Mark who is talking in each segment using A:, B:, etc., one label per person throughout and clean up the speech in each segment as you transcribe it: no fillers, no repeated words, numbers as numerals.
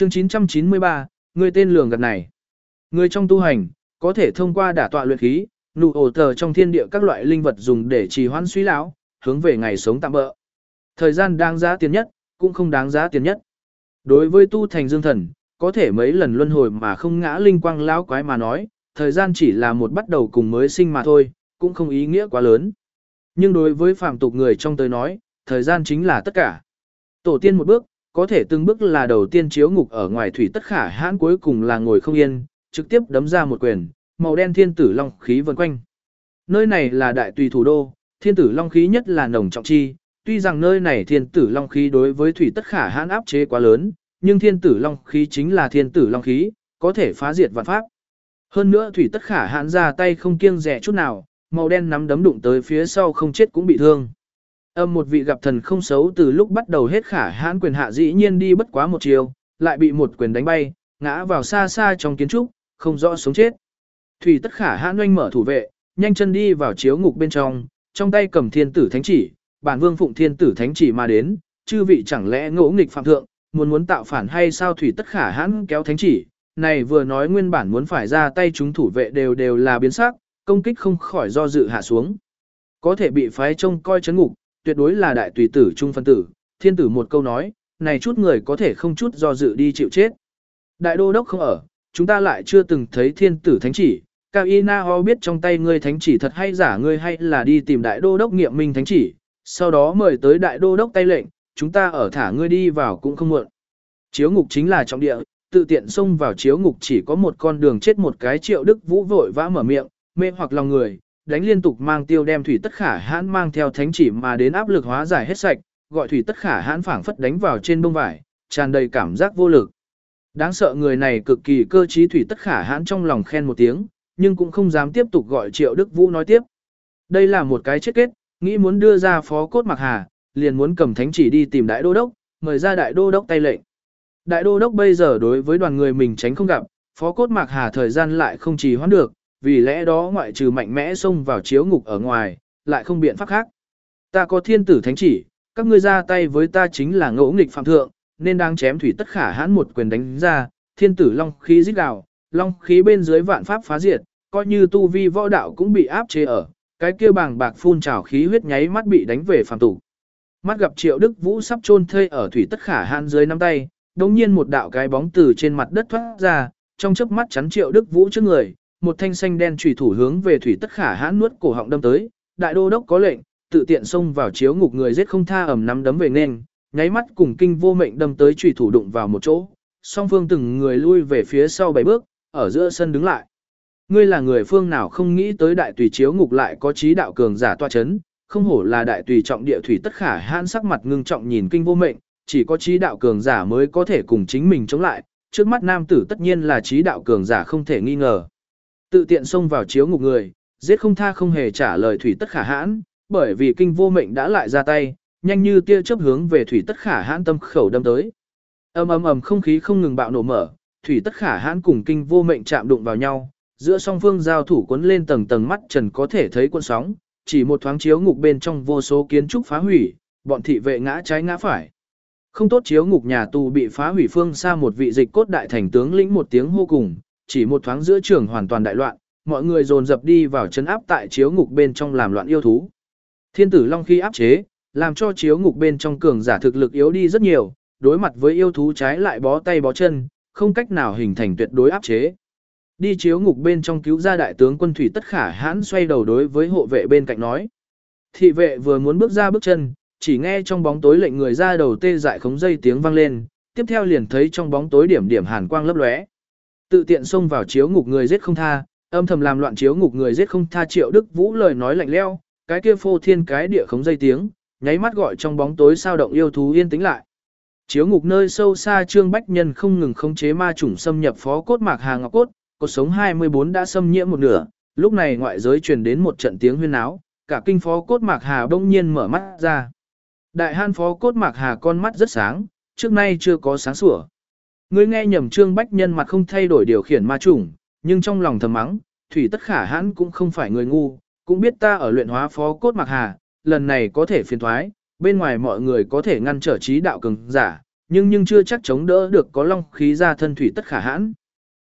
A: Chương 993, người tên lường gạt này. Người trong tu hành, có thể thông qua đả tọa luyện khí, nụ ổ tờ trong thiên địa các loại linh vật dùng để trì hoãn suy lão, hướng về ngày sống tạm bỡ. Thời gian đáng giá tiền nhất, cũng không đáng giá tiền nhất. Đối với tu thành dương thần, có thể mấy lần luân hồi mà không ngã linh quang lão quái mà nói, thời gian chỉ là một bắt đầu cùng mới sinh mà thôi, cũng không ý nghĩa quá lớn. Nhưng đối với phàm tục người trong tới nói, thời gian chính là tất cả. Tổ tiên một bước, có thể từng bước là đầu tiên chiếu ngục ở ngoài thủy tất khả hãn, cuối cùng là ngồi không yên, trực tiếp đấm ra một quyền, màu đen thiên tử long khí vần quanh. Nơi này là đại tùy thủ đô, thiên tử long khí nhất là nồng trọng chi, tuy rằng nơi này thiên tử long khí đối với thủy tất khả hãn áp chế quá lớn, nhưng thiên tử long khí chính là thiên tử long khí, có thể phá diệt vạn pháp. Hơn nữa thủy tất khả hãn ra tay không kiêng dè chút nào, màu đen nắm đấm đụng tới phía sau không chết cũng bị thương. Một vị gặp thần không xấu từ lúc bắt đầu hết khả hãn quyền hạ dĩ nhiên đi bất quá một chiều, lại bị một quyền đánh bay, ngã vào xa xa trong kiến trúc, không rõ sống chết. Thủy tất khả hãn oanh mở thủ vệ, nhanh chân đi vào chiếu ngục bên trong tay cầm thiên tử thánh chỉ, bản vương phụng thiên tử thánh chỉ mà đến, chư vị chẳng lẽ ngỗ nghịch phạm thượng, muốn tạo phản hay sao? Thủy tất khả hãn kéo thánh chỉ, này vừa nói nguyên bản muốn phải ra tay chúng thủ vệ đều là biến sắc, công kích không khỏi do dự hạ xuống. Có thể bị phái trông coi chấn ngục, tuyệt đối là đại tùy tử trung phân tử, thiên tử một câu nói, này chút người có thể không chút do dự đi chịu chết. Đại đô đốc không ở, chúng ta lại chưa từng thấy thiên tử thánh chỉ, Cao Y Na Ho biết trong tay ngươi thánh chỉ thật hay giả, ngươi hay là đi tìm đại đô đốc nghiệm minh thánh chỉ, sau đó mời tới đại đô đốc tay lệnh, chúng ta ở thả ngươi đi vào cũng không muộn. Chiếu ngục chính là trọng địa, tự tiện xông vào chiếu ngục chỉ có một con đường chết. Một cái Triệu Đức Vũ vội vã mở miệng, mê hoặc lòng người, đánh liên tục mang tiêu đem thủy tất khả hãn mang theo thánh chỉ mà đến áp lực hóa giải hết sạch, gọi thủy tất khả hãn phảng phất đánh vào trên bông vải, tràn đầy cảm giác vô lực. Đáng sợ người này cực kỳ cơ trí, thủy tất khả hãn trong lòng khen một tiếng, nhưng cũng không dám tiếp tục gọi Triệu Đức Vũ nói tiếp. Đây là một cái chết kết, nghĩ muốn đưa ra phó cốt Mạc Hà, liền muốn cầm thánh chỉ đi tìm đại đô đốc, mời ra đại đô đốc tay lệnh. Đại đô đốc bây giờ đối với đoàn người mình tránh không gặp, phó cốt Mạc Hà thời gian lại không trì hoãn được, vì lẽ đó ngoại trừ mạnh mẽ xông vào chiếu ngục ở ngoài, lại không biện pháp khác. Ta có thiên tử thánh chỉ, các ngươi ra tay với ta chính là ngỗ nghịch phạm thượng, nên đang chém thủy tất khả hãn một quyền đánh ra, thiên tử long khí rít gào, long khí bên dưới vạn pháp phá diệt, coi như tu vi võ đạo cũng bị áp chế ở, cái kia bàng bạc phun trào khí huyết nháy mắt bị đánh về phàm tục. Mắt gặp Triệu Đức Vũ sắp chôn thây ở thủy tất khả hãn dưới nắm tay, đống nhiên một đạo cái bóng từ trên mặt đất thoát ra, trong chớp mắt chắn Triệu Đức Vũ trước người, một thanh xanh đen chủy thủ hướng về thủy tất khả hãn nuốt cổ họng đâm tới. Đại đô đốc có lệnh, tự tiện xông vào chiếu ngục, người giết không tha, ầm nắm đấm về nên, nháy mắt cùng kinh vô mệnh đâm tới, chủy thủ đụng vào một chỗ, song phương từng người lui về phía sau 7 bước, ở giữa sân đứng lại. Ngươi là người phương nào? Không nghĩ tới đại tùy chiếu ngục lại có trí đạo cường giả toa chấn, không hổ là đại tùy trọng địa. Thủy tất khả hãn sắc mặt ngưng trọng nhìn kinh vô mệnh, chỉ có trí đạo cường giả mới có thể cùng chính mình chống lại, trước mắt nam tử tất nhiên là trí đạo cường giả không thể nghi ngờ. Tự tiện xông vào chiếu ngục người, giết không tha không hề trả lời thủy tất khả hãn, bởi vì kinh vô mệnh đã lại ra tay, nhanh như tia chớp hướng về thủy tất khả hãn tâm khẩu đâm tới. Ầm không khí không ngừng bạo nổ mở, thủy tất khả hãn cùng kinh vô mệnh chạm đụng vào nhau, giữa song phương giao thủ cuốn lên tầng tầng mắt trần có thể thấy cuộn sóng, chỉ một thoáng chiếu ngục bên trong vô số kiến trúc phá hủy, bọn thị vệ ngã trái ngã phải. Không tốt, chiếu ngục nhà tù bị phá hủy, phương xa một vị dịch cốt đại thành tướng lĩnh một tiếng hô cùng, chỉ một thoáng giữa trường hoàn toàn đại loạn, mọi người dồn dập đi vào trấn áp tại chiếu ngục bên trong làm loạn yêu thú. Thiên tử long khí áp chế, làm cho chiếu ngục bên trong cường giả thực lực yếu đi rất nhiều, đối mặt với yêu thú trái lại bó tay bó chân, không cách nào hình thành tuyệt đối áp chế. Đi chiếu ngục bên trong cứu ra đại tướng quân thủy tất khả hãn xoay đầu đối với hộ vệ bên cạnh nói. Thị vệ vừa muốn bước ra bước chân, chỉ nghe trong bóng tối lệnh người ra đầu tê dại khống dây tiếng vang lên, tiếp theo liền thấy trong bóng tối điểm điểm hàn quang lấp lóe. Tự tiện xông vào chiếu ngục người giết không tha, âm thầm làm loạn chiếu ngục người giết không tha. Triệu Đức Vũ lời nói lạnh lẽo, cái kia phô thiên cái địa khống dây tiếng, nháy mắt gọi trong bóng tối sao động yêu thú yên tĩnh lại. Chiếu ngục nơi sâu xa, Trương Bách Nhân không ngừng khống chế ma chủng xâm nhập phó cốt Mạc Hà Ngọc cốt, cột sống 24 đã xâm nhiễm một nửa, lúc này ngoại giới truyền đến một trận tiếng huyên náo, cả kinh phó cốt Mạc Hà bỗng nhiên mở mắt ra. Đại han phó cốt Mạc Hà con mắt rất sáng, trước nay chưa có sáng sủa. Ngươi nghe nhầm. Trương Bách Nhân mặt không thay đổi điều khiển ma chủng, nhưng trong lòng thầm mắng, thủy tất khả hãn cũng không phải người ngu, cũng biết ta ở luyện hóa phó cốt Mạc Hà, lần này có thể phiền thoái, bên ngoài mọi người có thể ngăn trở trí đạo cường giả, nhưng chưa chắc chống đỡ được có long khí ra thân thủy tất khả hãn.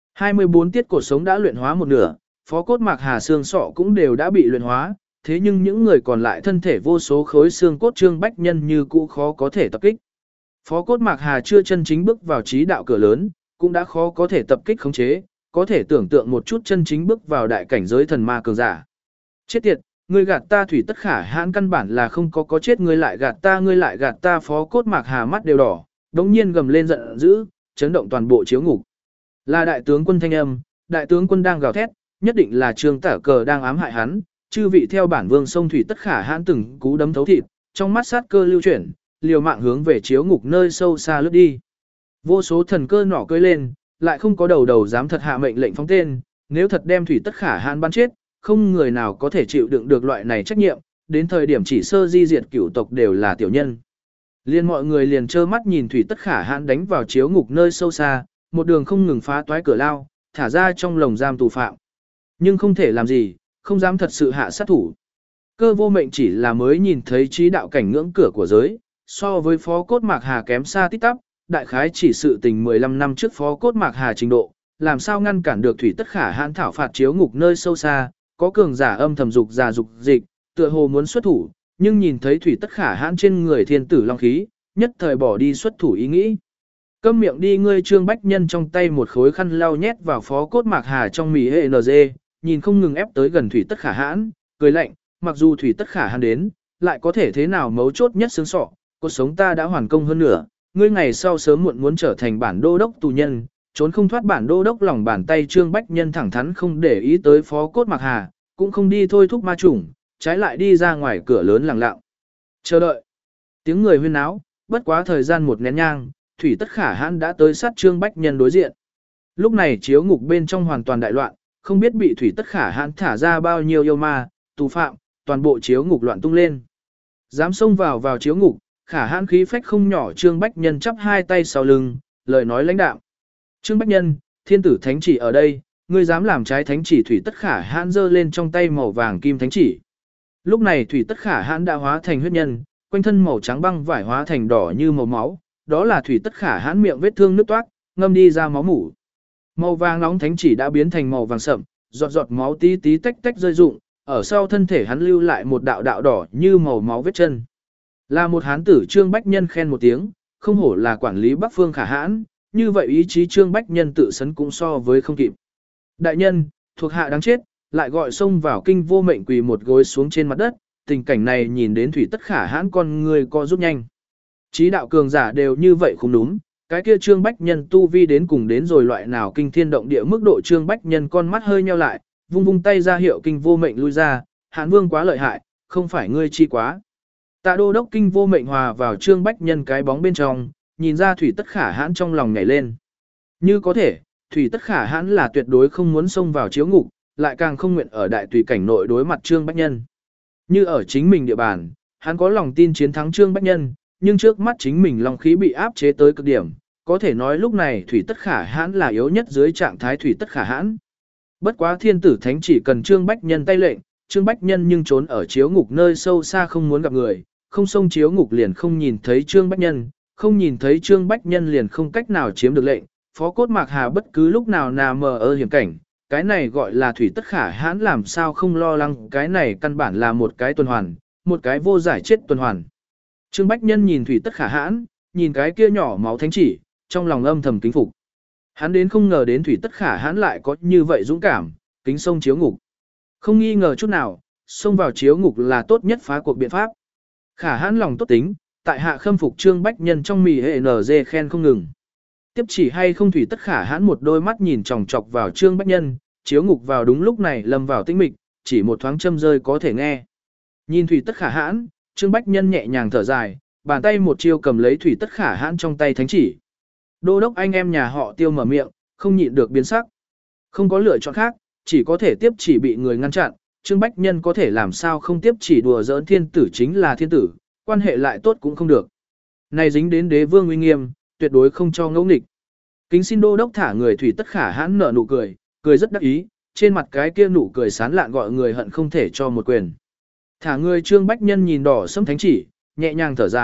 A: 24 tiết cột sống đã luyện hóa một nửa, phó cốt mạc hà xương sọ cũng đều đã bị luyện hóa, thế nhưng những người còn lại thân thể vô số khối xương cốt Trương Bách Nhân như cũ khó có thể tập kích. Phó cốt mạc hà chưa chân chính bước vào trí đạo cửa lớn, cũng đã khó có thể tập kích khống chế, có thể tưởng tượng một chút chân chính bước vào đại cảnh giới thần ma cường giả. Chết tiệt, ngươi gạt ta thủy tất khả hãn căn bản là không có chết, ngươi lại gạt ta phó cốt mạc hà mắt đều đỏ, đống nhiên gầm lên giận dữ, chấn động toàn bộ chiếu ngục. Là đại tướng quân thanh âm, đại tướng quân đang gào thét, nhất định là Trương Tả Cờ đang ám hại hắn, chư vị theo bản vương sông thủy tất khả hãn từng cú đấm thấu thịt, trong mắt sát cơ lưu chuyển, liều mạng hướng về chiếu ngục nơi sâu xa lướt đi. Vô số thần cơ nỏ cưỡi lên, lại không có đầu dám thật hạ mệnh lệnh phóng tên, nếu thật đem thủy tất khả hãn bắn chết, không người nào có thể chịu đựng được loại này trách nhiệm, đến thời điểm chỉ sơ di diệt cửu tộc đều là tiểu nhân. Liên mọi người liền trơ mắt nhìn thủy tất khả hãn đánh vào chiếu ngục nơi sâu xa, một đường không ngừng phá toái cửa lao, thả ra trong lồng giam tù phạm. Nhưng không thể làm gì, không dám thật sự hạ sát thủ. Cơ vô mệnh chỉ là mới nhìn thấy trí đạo cảnh ngưỡng cửa của giới, so với phó cốt mạc hà kém xa tít tắp, đại khái chỉ sự tình 15 năm trước phó cốt mạc hà trình độ, làm sao ngăn cản được thủy tất khả hãn thảo phạt chiếu ngục nơi sâu xa, có cường giả âm thầm dục già dục dịch, tựa hồ muốn xuất thủ, nhưng nhìn thấy thủy tất khả hãn trên người thiên tử long khí, nhất thời bỏ đi xuất thủ ý nghĩ. Câm miệng đi ngươi. Trương Bách Nhân trong tay một khối khăn lau nhét vào phó cốt mạc hà trong mì hệ NG, nhìn không ngừng ép tới gần thủy tất khả hãn, cười lạnh, mặc dù thủy tất khả hãn đến, lại có thể thế nào mấu chốt nhất xương sọ, cuộc sống ta đã hoàn công hơn nữa, ngươi ngày sau sớm muộn muốn trở thành bản đô đốc tù nhân, trốn không thoát bản đô đốc lòng bàn tay. Trương Bách Nhân thẳng thắn không để ý tới phó cốt mạc hà, cũng không đi thôi thúc ma chủng, trái lại đi ra ngoài cửa lớn lặng lặng. Chờ đợi. Tiếng người huyên náo, bất quá thời gian một nén nhang, thủy tất khả hãn đã tới sát Trương Bách Nhân đối diện. Lúc này chiếu ngục bên trong hoàn toàn đại loạn, không biết bị thủy tất khả hãn thả ra bao nhiêu yêu ma, tù phạm, toàn bộ chiếu ngục loạn tung lên. Dám xông vào chiếu ngục, khả hãn khí phách không nhỏ. Trương Bách Nhân chắp hai tay sau lưng, lời nói lãnh đạm. Trương Bách Nhân, thiên tử thánh chỉ ở đây, ngươi dám làm trái thánh chỉ. Thủy tất khả hãn giơ lên trong tay màu vàng kim thánh chỉ. Lúc này thủy tất khả hãn đã hóa thành huyết nhân, quanh thân màu trắng băng vải hóa thành đỏ như màu máu, đó là thủy tất khả hãn miệng vết thương nứt toát, ngâm đi ra máu mủ. Màu vàng nóng thánh chỉ đã biến thành màu vàng sậm, giọt giọt máu tí tí tách tách rơi rụng, ở sau thân thể hắn lưu lại một đạo đạo đỏ như màu máu vết chân. Là một hán tử. Trương Bách Nhân khen một tiếng, không hổ là quản lý Bắc Phương khả hãn, như vậy ý chí Trương Bách Nhân tự sấn cũng so với không kịp. Đại nhân, thuộc hạ đáng chết, lại gọi xông vào. Kinh vô mệnh quỳ một gối xuống trên mặt đất, tình cảnh này nhìn đến thủy tất khả hãn con người co rút nhanh. Chí đạo cường giả đều như vậy không đúng, cái kia Trương Bách Nhân tu vi đến cùng đến rồi loại nào kinh thiên động địa mức độ. Trương Bách Nhân con mắt hơi nheo lại, vung vung tay ra hiệu Kinh vô mệnh lui ra, Hãn Vương quá lợi hại, không phải ngươi chi quá. Tạ đô đốc. Kinh vô mệnh hòa vào Trương Bách Nhân cái bóng bên trong, nhìn ra thủy tất khả hãn trong lòng nhảy lên. Như có thể, thủy tất khả hãn là tuyệt đối không muốn xông vào chiếu ngục, lại càng không nguyện ở đại tùy cảnh nội đối mặt Trương Bách Nhân. Như ở chính mình địa bàn, hắn có lòng tin chiến thắng Trương Bách Nhân, nhưng trước mắt chính mình long khí bị áp chế tới cực điểm, có thể nói lúc này thủy tất khả hãn là yếu nhất dưới trạng thái thủy tất khả hãn. Bất quá thiên tử thánh chỉ cần Trương Bách Nhân tay lệnh, Trương Bách Nhân nhưng trốn ở chiếu ngục nơi sâu xa không muốn gặp người, không xông chiếu ngục liền không nhìn thấy Trương Bách Nhân, không nhìn thấy Trương Bách Nhân liền không cách nào chiếm được lệnh. Phó cốt mạc hà bất cứ lúc nào mờ ở hiểm cảnh, cái này gọi là thủy tất khả hãn làm sao không lo lắng, cái này căn bản là một cái tuần hoàn, một cái vô giải chết tuần hoàn. Trương Bách Nhân nhìn thủy tất khả hãn, nhìn cái kia nhỏ máu thánh chỉ, trong lòng âm thầm kính phục. Hắn đến không ngờ đến thủy tất khả hãn lại có như vậy dũng cảm, kính sông chiếu ngục. Không nghi ngờ chút nào, xông vào chiếu ngục là tốt nhất phá cuộc biện pháp. Khả hãn lòng tốt tính, tại hạ khâm phục Trương Bách Nhân trong mì hệ NG khen không ngừng. Tiếp chỉ hay không thủy tất khả hãn một đôi mắt nhìn chòng chọc vào Trương Bách Nhân, chiếu ngục vào đúng lúc này lâm vào tĩnh mịch, chỉ một thoáng châm rơi có thể nghe. Nhìn thủy tất khả hãn, Trương Bách Nhân nhẹ nhàng thở dài, bàn tay một chiêu cầm lấy thủy tất khả hãn trong tay thánh chỉ. Đô đốc anh em nhà họ Tiêu mở miệng, không nhịn được biến sắc. Không có lựa chọn khác, chỉ có thể tiếp chỉ bị người ngăn chặn. Trương Bách Nhân có thể làm sao không tiếp chỉ, đùa giỡn thiên tử chính là thiên tử, quan hệ lại tốt cũng không được. Này dính đến đế vương uy nghiêm, tuyệt đối không cho ngẫu nghịch. Kính xin đô đốc thả người. Thủy tất khả hãn nở nụ cười, cười rất đắc ý, trên mặt cái kia nụ cười sán lạn gọi người hận không thể cho một quyền. Thả người. Trương Bách Nhân nhìn đỏ sẫm thánh chỉ, nhẹ nhàng thở dài,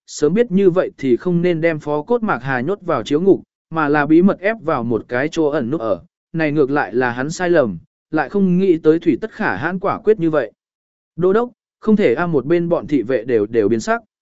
A: sớm biết như vậy thì không nên đem Phó Cốt Mạc Hà nhốt vào chiếu ngục, mà là bí mật ép vào một cái chỗ ẩn núp ở, này ngược lại là hắn sai lầm, lại không nghĩ tới Thủy Tất Khả hãn quả quyết như vậy. Đô đốc, không thể một bên bọn thị vệ đều biến sắc.